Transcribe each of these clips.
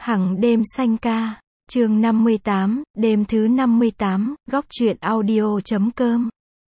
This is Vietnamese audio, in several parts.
Hằng đêm xanh ca, chương 58, đêm thứ 58, góc truyện audio.com.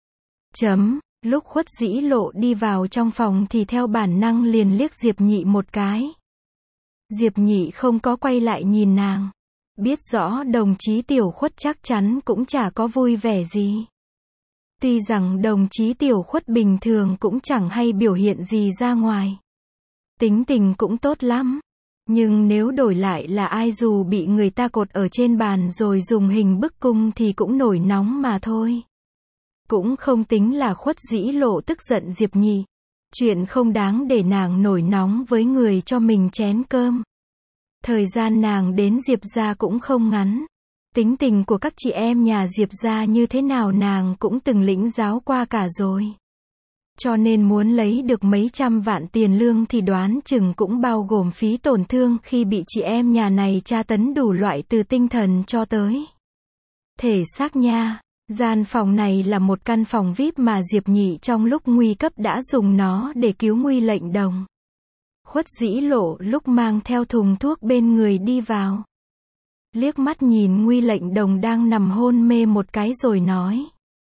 Lúc Khuất Dĩ Lộ đi vào trong phòng thì theo bản năng liền liếc Diệp Nhị một cái. Diệp Nhị không có quay lại nhìn nàng. Biết rõ đồng chí Tiểu Khuất chắc chắn cũng chả có vui vẻ gì. Tuy rằng đồng chí Tiểu Khuất bình thường cũng chẳng hay biểu hiện gì ra ngoài. Tính tình cũng tốt lắm. Nhưng nếu đổi lại là ai dù bị người ta cột ở trên bàn rồi dùng hình bức cung thì cũng nổi nóng mà thôi. Cũng không tính là Khuất Dĩ Lộ tức giận Diệp Nhị. Chuyện không đáng để nàng nổi nóng với người cho mình chén cơm. Thời gian nàng đến Diệp gia cũng không ngắn. Tính tình của các chị em nhà Diệp gia như thế nào nàng cũng từng lĩnh giáo qua cả rồi. Cho nên muốn lấy được mấy trăm vạn tiền lương thì đoán chừng cũng bao gồm phí tổn thương khi bị chị em nhà này tra tấn đủ loại từ tinh thần cho tới thể xác nha. Gian phòng này là một căn phòng VIP mà Diệp Nhị trong lúc nguy cấp đã dùng nó để cứu nguy lệnh đồng. Khuất Dĩ Lộ lúc mang theo thùng thuốc bên người đi vào. Liếc mắt nhìn nguy lệnh đồng đang nằm hôn mê một cái rồi nói.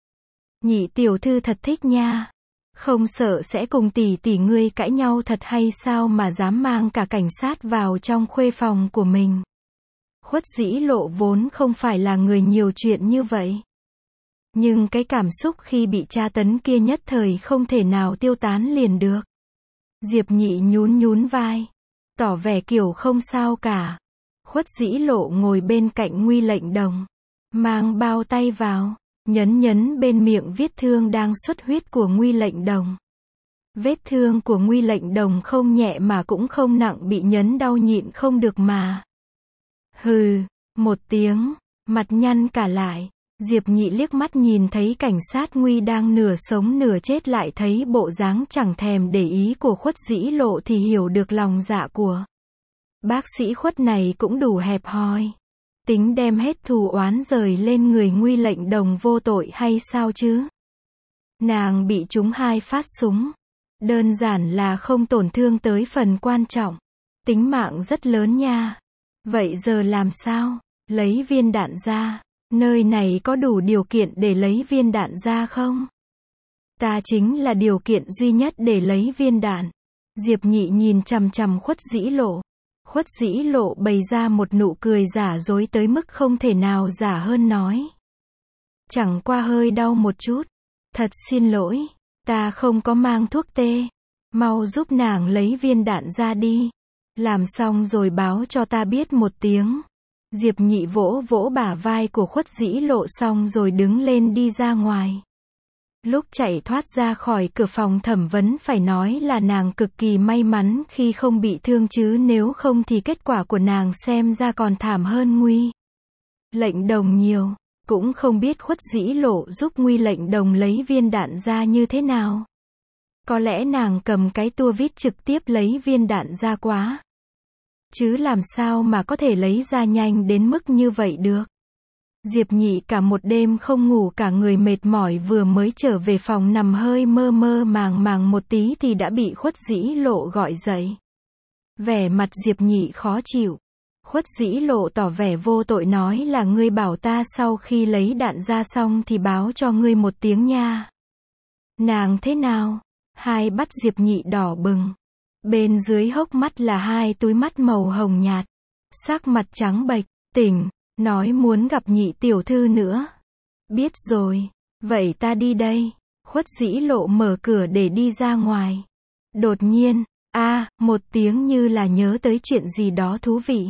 Nhị tiểu thư thật thích nha. Không sợ sẽ cùng tỷ tỷ ngươi cãi nhau thật hay sao mà dám mang cả cảnh sát vào trong khuê phòng của mình. Khuất Dĩ Lộ vốn không phải là người nhiều chuyện như vậy. Nhưng cái cảm xúc khi bị tra tấn kia nhất thời không thể nào tiêu tán liền được. Diệp Nhị nhún vai. Tỏ vẻ kiểu không sao cả. Khuất Dĩ Lộ ngồi bên cạnh nguy lệnh đồng. Mang bao tay vào. Nhấn bên miệng vết thương đang xuất huyết của nguy lệnh đồng. Vết thương của nguy lệnh đồng không nhẹ mà cũng không nặng bị nhấn đau nhịn không được mà. Hừ, một tiếng, mặt nhăn cả lại. Diệp Nhị liếc mắt nhìn thấy cảnh sát nguy đang nửa sống nửa chết lại thấy bộ dáng chẳng thèm để ý của Khuất Dĩ Lộ thì hiểu được lòng dạ của bác sĩ Khuất này cũng đủ hẹp hòi. Tính đem hết thù oán rời lên người nguy lệnh đồng vô tội hay sao chứ? Nàng bị trúng 2 phát súng. Đơn giản là không tổn thương tới phần quan trọng. Tính mạng rất lớn nha. Vậy giờ làm sao? Lấy viên đạn ra. Nơi này có đủ điều kiện để lấy viên đạn ra không? Ta chính là điều kiện duy nhất để lấy viên đạn. Diệp Nhị nhìn chằm chằm Khuất Dĩ Lộ. Khuất Dĩ Lộ bày ra một nụ cười giả dối tới mức không thể nào giả hơn nói. Chẳng qua hơi đau một chút. Thật xin lỗi, ta không có mang thuốc tê. Mau giúp nàng lấy viên đạn ra đi. Làm xong rồi báo cho ta biết một tiếng. Diệp Nhị vỗ bả vai của Khuất Dĩ Lộ xong rồi đứng lên đi ra ngoài. Lúc chạy thoát ra khỏi cửa phòng thẩm vấn phải nói là nàng cực kỳ may mắn khi không bị thương chứ nếu không thì kết quả của nàng xem ra còn thảm hơn nguy lệnh đồng nhiều. Cũng không biết Khuất Dĩ Lộ giúp nguy lệnh đồng lấy viên đạn ra như thế nào. Có lẽ nàng cầm cái tua vít trực tiếp lấy viên đạn ra quá. Chứ làm sao mà có thể lấy ra nhanh đến mức như vậy được. Diệp Nhị cả một đêm không ngủ cả người mệt mỏi vừa mới trở về phòng nằm hơi mơ màng một tí thì đã bị Khuất Dĩ Lộ gọi dậy. Vẻ mặt Diệp Nhị khó chịu. Khuất Dĩ Lộ tỏ vẻ vô tội nói là ngươi bảo ta sau khi lấy đạn ra xong thì báo cho ngươi một tiếng nha. Nàng thế nào? Hai mắt Diệp Nhị đỏ bừng. Bên dưới hốc mắt là 2 túi mắt màu hồng nhạt. Sắc mặt trắng bệch, tỉnh. Nói muốn gặp Nhị tiểu thư nữa. Biết rồi. Vậy ta đi đây. Khuất Dĩ Lộ mở cửa để đi ra ngoài. Đột nhiên, một tiếng như là nhớ tới chuyện gì đó thú vị.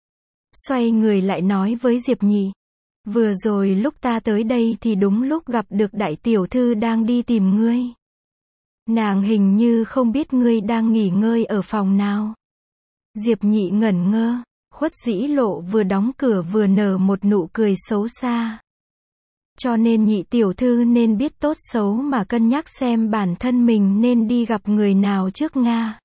Xoay người lại nói với Diệp Nhị. Vừa rồi lúc ta tới đây thì đúng lúc gặp được đại tiểu thư đang đi tìm ngươi. Nàng hình như không biết ngươi đang nghỉ ngơi ở phòng nào. Diệp Nhị ngẩn ngơ. Khuất Dĩ Lộ vừa đóng cửa vừa nở một nụ cười xấu xa. Cho nên Nhị tiểu thư nên biết tốt xấu mà cân nhắc xem bản thân mình nên đi gặp người nào trước nga.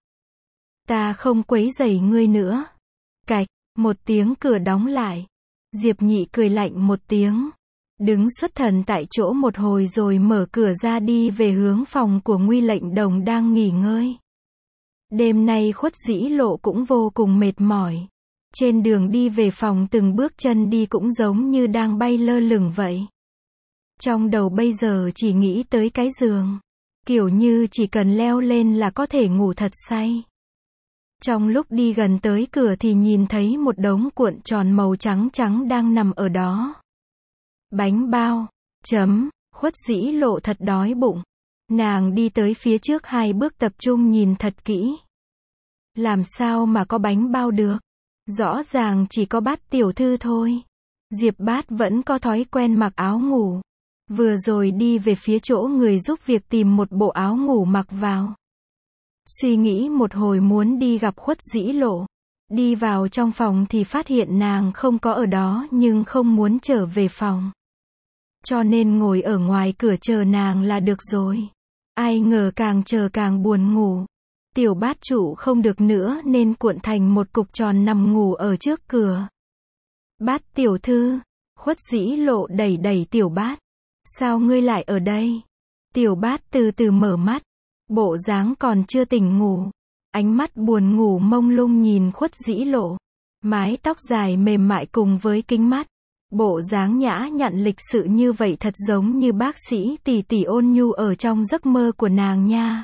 Ta không quấy rầy ngươi nữa. Cạch, một tiếng cửa đóng lại. Diệp Nhị cười lạnh một tiếng. Đứng xuất thần tại chỗ một hồi rồi mở cửa ra đi về hướng phòng của nguy lệnh đồng đang nghỉ ngơi. Đêm nay Khuất Dĩ Lộ cũng vô cùng mệt mỏi. Trên đường đi về phòng từng bước chân đi cũng giống như đang bay lơ lửng vậy. Trong đầu bây giờ chỉ nghĩ tới cái giường. Kiểu như chỉ cần leo lên là có thể ngủ thật say. Trong lúc đi gần tới cửa thì nhìn thấy một đống cuộn tròn màu trắng trắng đang nằm ở đó. Bánh bao. Khuất Dĩ Lộ thật đói bụng. Nàng đi tới phía trước 2 bước tập trung nhìn thật kỹ. Làm sao mà có bánh bao được? Rõ ràng chỉ có Bát tiểu thư thôi. Diệp Bát vẫn có thói quen mặc áo ngủ. Vừa rồi đi về phía chỗ người giúp việc tìm một bộ áo ngủ mặc vào. Suy nghĩ một hồi muốn đi gặp Khuất Dĩ Lộ. Đi vào trong phòng thì phát hiện nàng không có ở đó nhưng không muốn trở về phòng. Cho nên ngồi ở ngoài cửa chờ nàng là được rồi. Ai ngờ càng chờ càng buồn ngủ. Tiểu Bát trụ không được nữa nên cuộn thành một cục tròn nằm ngủ ở trước cửa. Bát tiểu thư. Khuất Dĩ Lộ đẩy đẩy Tiểu Bát. Sao ngươi lại ở đây? Tiểu Bát từ từ mở mắt. Bộ dáng còn chưa tỉnh ngủ. Ánh mắt buồn ngủ mông lung nhìn Khuất Dĩ Lộ. Mái tóc dài mềm mại cùng với kính mắt. Bộ dáng nhã nhặn lịch sự như vậy thật giống như bác sĩ tỷ tỷ ôn nhu ở trong giấc mơ của nàng nha.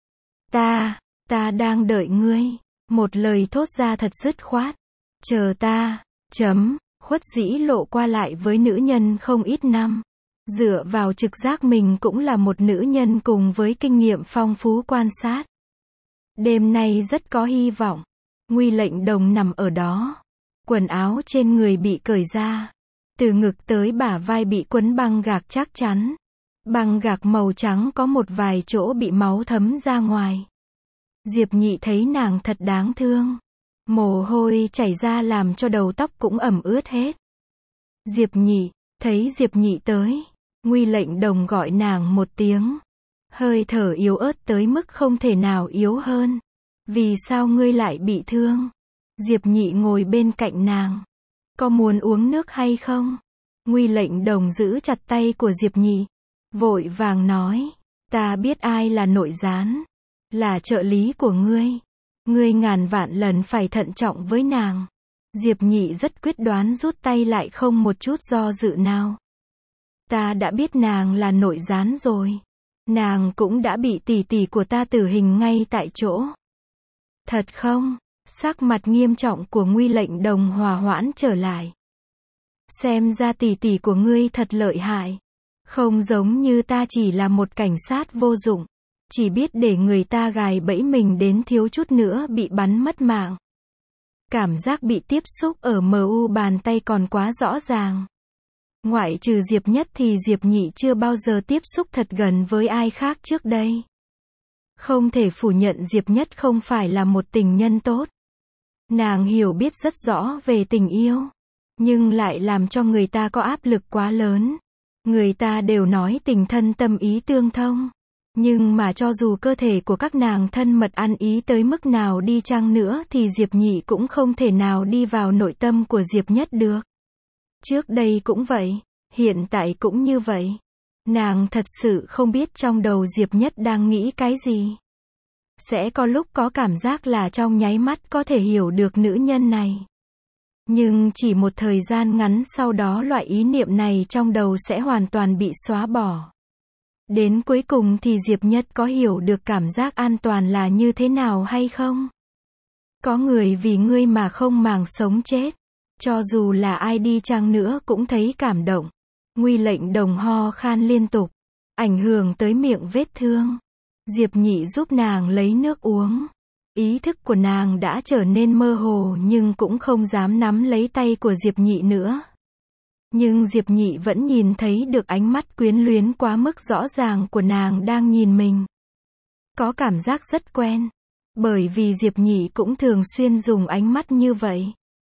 Ta đang đợi ngươi. Một lời thốt ra thật dứt khoát. Chờ ta. Khuất Dĩ Lộ qua lại với nữ nhân không ít năm. Dựa vào trực giác mình cũng là một nữ nhân cùng với kinh nghiệm phong phú quan sát. Đêm nay rất có hy vọng. Nguy Lệnh Đồng nằm ở đó. Quần áo trên người bị cởi ra. Từ ngực tới bả vai bị quấn băng gạc chắc chắn. Băng gạc màu trắng có một vài chỗ bị máu thấm ra ngoài. Diệp Nhị thấy nàng thật đáng thương. Mồ hôi chảy ra làm cho đầu tóc cũng ẩm ướt hết. Diệp Nhị, thấy Diệp Nhị tới. Nguy Lệnh Đồng gọi nàng một tiếng. Hơi thở yếu ớt tới mức không thể nào yếu hơn. Vì sao ngươi lại bị thương? Diệp Nhị ngồi bên cạnh nàng. Có muốn uống nước hay không? Nguy Lệnh Đồng giữ chặt tay của Diệp Nhị. Vội vàng nói. Ta biết ai là nội gián. Là trợ lý của ngươi. Ngươi ngàn vạn lần phải thận trọng với nàng. Diệp Nhị rất quyết đoán rút tay lại không một chút do dự nào. Ta đã biết nàng là nội gián rồi. Nàng cũng đã bị tỷ tỷ của ta tử hình ngay tại chỗ. Thật không? Sắc mặt nghiêm trọng của Nguy Lệnh Đồng hòa hoãn trở lại. Xem ra tỷ tỷ của ngươi thật lợi hại. Không giống như ta chỉ là một cảnh sát vô dụng. Chỉ biết để người ta gài bẫy mình đến thiếu chút nữa bị bắn mất mạng. Cảm giác bị tiếp xúc ở mu bàn tay còn quá rõ ràng. Ngoại trừ Diệp Nhất thì Diệp Nhị chưa bao giờ tiếp xúc thật gần với ai khác trước đây. Không thể phủ nhận Diệp Nhất không phải là một tình nhân tốt. Nàng hiểu biết rất rõ về tình yêu. Nhưng lại làm cho người ta có áp lực quá lớn. Người ta đều nói tình thân tâm ý tương thông. Nhưng mà cho dù cơ thể của các nàng thân mật ăn ý tới mức nào đi chăng nữa thì Diệp Nhị cũng không thể nào đi vào nội tâm của Diệp Nhất được. Trước đây cũng vậy, hiện tại cũng như vậy. Nàng thật sự không biết trong đầu Diệp Nhất đang nghĩ cái gì. Sẽ có lúc có cảm giác là trong nháy mắt có thể hiểu được nữ nhân này. Nhưng chỉ một thời gian ngắn sau đó loại ý niệm này trong đầu sẽ hoàn toàn bị xóa bỏ. Đến cuối cùng thì Diệp Nhất có hiểu được cảm giác an toàn là như thế nào hay không? Có người vì ngươi mà không màng sống chết. Cho dù là ai đi chăng nữa cũng thấy cảm động. Nguy Lệnh Đồng ho khan liên tục. Ảnh hưởng tới miệng vết thương. Diệp Nhị giúp nàng lấy nước uống. Ý thức của nàng đã trở nên mơ hồ nhưng cũng không dám nắm lấy tay của Diệp Nhị nữa. Nhưng Diệp Nhị vẫn nhìn thấy được ánh mắt quyến luyến quá mức rõ ràng của nàng đang nhìn mình. Có cảm giác rất quen. Bởi vì Diệp Nhị cũng thường xuyên dùng ánh mắt như vậy.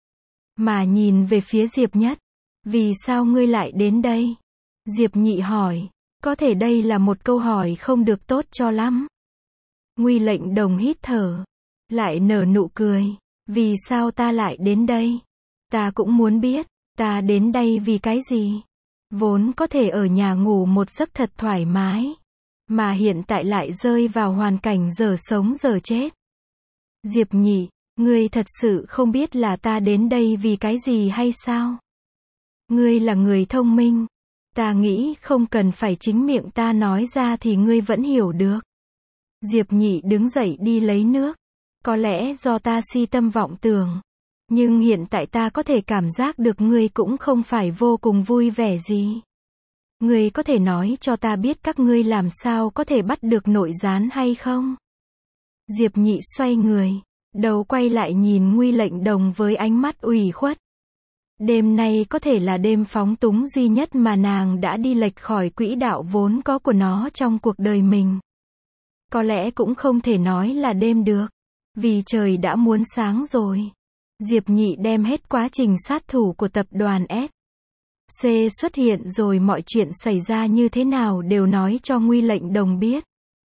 Mà nhìn về phía Diệp Nhất. Vì sao ngươi lại đến đây? Diệp Nhị hỏi. Có thể đây là một câu hỏi không được tốt cho lắm. Nguy Lệnh Đồng hít thở. Lại nở nụ cười. Vì sao ta lại đến đây? Ta cũng muốn biết. Ta đến đây vì cái gì? Vốn có thể ở nhà ngủ một giấc thật thoải mái. Mà hiện tại lại rơi vào hoàn cảnh dở sống dở chết. Diệp Nhị. Ngươi thật sự không biết là ta đến đây vì cái gì hay sao? Ngươi là người thông minh. Ta nghĩ không cần phải chính miệng ta nói ra thì ngươi vẫn hiểu được. Diệp Nhị đứng dậy đi lấy nước. Có lẽ do ta si tâm vọng tưởng. Nhưng hiện tại ta có thể cảm giác được ngươi cũng không phải vô cùng vui vẻ gì. Ngươi có thể nói cho ta biết các ngươi làm sao có thể bắt được nội gián hay không? Diệp Nhị xoay người, đầu quay lại nhìn Nguy Lệnh Đồng với ánh mắt ủy khuất. Đêm nay có thể là đêm phóng túng duy nhất mà nàng đã đi lệch khỏi quỹ đạo vốn có của nó trong cuộc đời mình. Có lẽ cũng không thể nói là đêm được, vì trời đã muốn sáng rồi. Diệp Nhị đem hết quá trình sát thủ của tập đoàn SC xuất hiện rồi mọi chuyện xảy ra như thế nào đều nói cho Nguy Lệnh Đồng biết.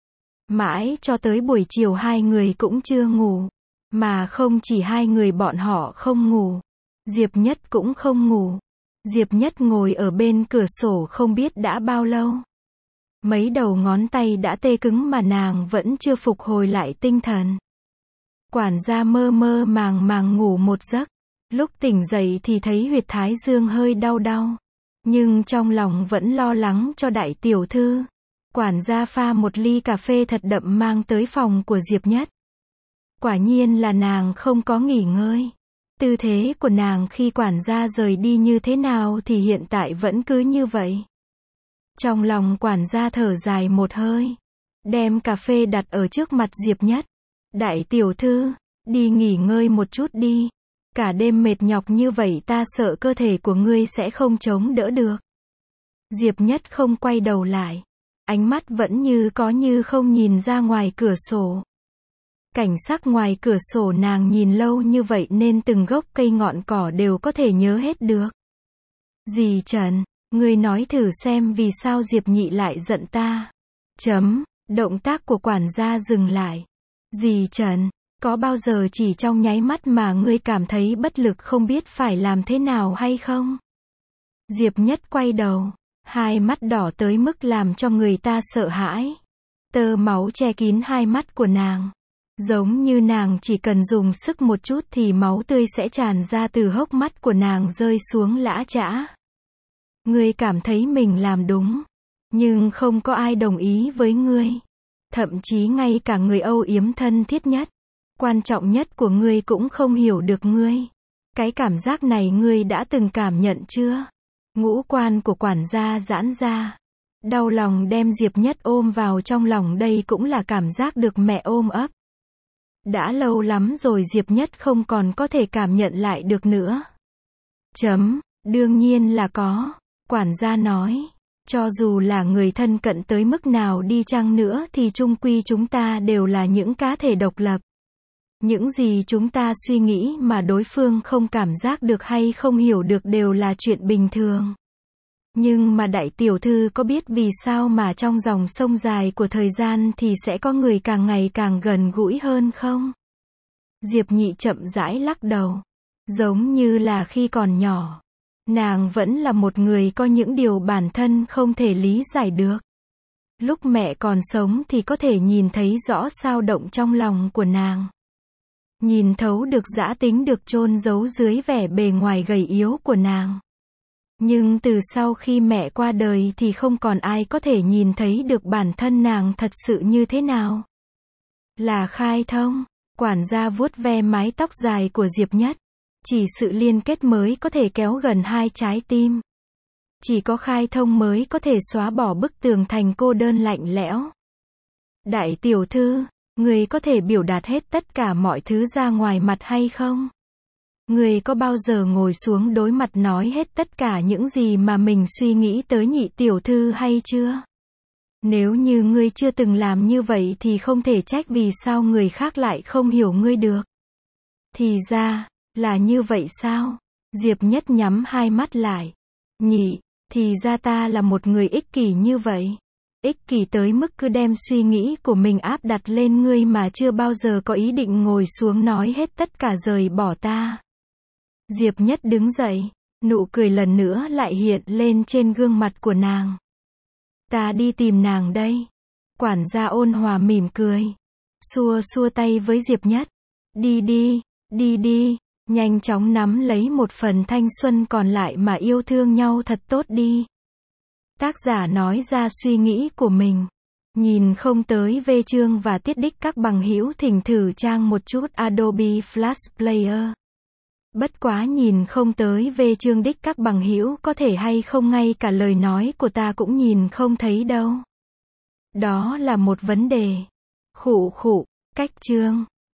Mãi cho tới buổi chiều hai người cũng chưa ngủ. Mà không chỉ hai người bọn họ không ngủ. Diệp Nhất cũng không ngủ. Diệp Nhất ngồi ở bên cửa sổ không biết đã bao lâu. Mấy đầu ngón tay đã tê cứng mà nàng vẫn chưa phục hồi lại tinh thần. Quản gia mơ mơ màng màng ngủ một giấc. Lúc tỉnh dậy thì thấy huyệt thái dương hơi đau đau. Nhưng trong lòng vẫn lo lắng cho đại tiểu thư. Quản gia pha một ly cà phê thật đậm mang tới phòng của Diệp Nhất. Quả nhiên là nàng không có nghỉ ngơi. Tư thế của nàng khi quản gia rời đi như thế nào thì hiện tại vẫn cứ như vậy. Trong lòng quản gia thở dài một hơi. Đem cà phê đặt ở trước mặt Diệp Nhất. Đại tiểu thư, đi nghỉ ngơi một chút đi. Cả đêm mệt nhọc như vậy ta sợ cơ thể của ngươi sẽ không chống đỡ được. Diệp Nhất không quay đầu lại. Ánh mắt vẫn như có như không nhìn ra ngoài cửa sổ. Cảnh sắc ngoài cửa sổ nàng nhìn lâu như vậy nên từng gốc cây ngọn cỏ đều có thể nhớ hết được. Dì Trần, ngươi nói thử xem vì sao Diệp Nhị lại giận ta. Động tác của quản gia dừng lại. Dì Trần, có bao giờ chỉ trong nháy mắt mà ngươi cảm thấy bất lực không biết phải làm thế nào hay không? Diệp Nhất quay đầu, hai mắt đỏ tới mức làm cho người ta sợ hãi. Tơ máu che kín hai mắt của nàng. Giống như nàng chỉ cần dùng sức một chút thì máu tươi sẽ tràn ra từ hốc mắt của nàng rơi xuống lã chã. Ngươi cảm thấy mình làm đúng. Nhưng không có ai đồng ý với ngươi. Thậm chí ngay cả người âu yếm thân thiết nhất, quan trọng nhất của ngươi cũng không hiểu được ngươi. Cái cảm giác này ngươi đã từng cảm nhận chưa? Ngũ quan của quản gia giãn ra. Đau lòng đem Diệp Nhất ôm vào trong lòng, đây cũng là cảm giác được mẹ ôm ấp. Đã lâu lắm rồi Diệp Nhất không còn có thể cảm nhận lại được nữa. Đương nhiên là có. Quản gia nói. Cho dù là người thân cận tới mức nào đi chăng nữa thì chung quy chúng ta đều là những cá thể độc lập. Những gì chúng ta suy nghĩ mà đối phương không cảm giác được hay không hiểu được đều là chuyện bình thường. Nhưng mà đại tiểu thư có biết vì sao mà trong dòng sông dài của thời gian thì sẽ có người càng ngày càng gần gũi hơn không? Diệp Nhị chậm rãi lắc đầu. Giống như là khi còn nhỏ. Nàng vẫn là một người có những điều bản thân không thể lý giải được. Lúc mẹ còn sống thì có thể nhìn thấy rõ sao động trong lòng của nàng. Nhìn thấu được dã tính được chôn giấu dưới vẻ bề ngoài gầy yếu của nàng. Nhưng từ sau khi mẹ qua đời thì không còn ai có thể nhìn thấy được bản thân nàng thật sự như thế nào. Là khai thông. Quản gia vuốt ve mái tóc dài của Diệp Nhất. Chỉ sự liên kết mới có thể kéo gần hai trái tim. Chỉ có khai thông mới có thể xóa bỏ bức tường thành cô đơn lạnh lẽo. Đại tiểu thư, người có thể biểu đạt hết tất cả mọi thứ ra ngoài mặt hay không? Người có bao giờ ngồi xuống đối mặt nói hết tất cả những gì mà mình suy nghĩ tới nhị tiểu thư hay chưa? Nếu như ngươi chưa từng làm như vậy thì không thể trách vì sao người khác lại không hiểu ngươi được. Thì ra, là như vậy sao? Diệp Nhất nhắm hai mắt lại. Nhị, thì ra ta là một người ích kỷ như vậy. Ích kỷ tới mức cứ đem suy nghĩ của mình áp đặt lên ngươi mà chưa bao giờ có ý định ngồi xuống nói hết tất cả rời bỏ ta. Diệp Nhất đứng dậy, nụ cười lần nữa lại hiện lên trên gương mặt của nàng. Ta đi tìm nàng đây. Quản gia ôn hòa mỉm cười. Xua xua tay với Diệp Nhất. Đi đi. Đi đi, nhanh chóng nắm lấy một phần thanh xuân còn lại mà yêu thương nhau thật tốt đi. Tác giả nói ra suy nghĩ của mình. Nhìn không tới về chương và tiết đích các bằng hữu thỉnh thử trang một chút Adobe Flash Player. Bất quá nhìn không tới về chương đích các bằng hữu có thể hay không ngay cả lời nói của ta cũng nhìn không thấy đâu. Đó là một vấn đề. Khụ khụ, cách chương.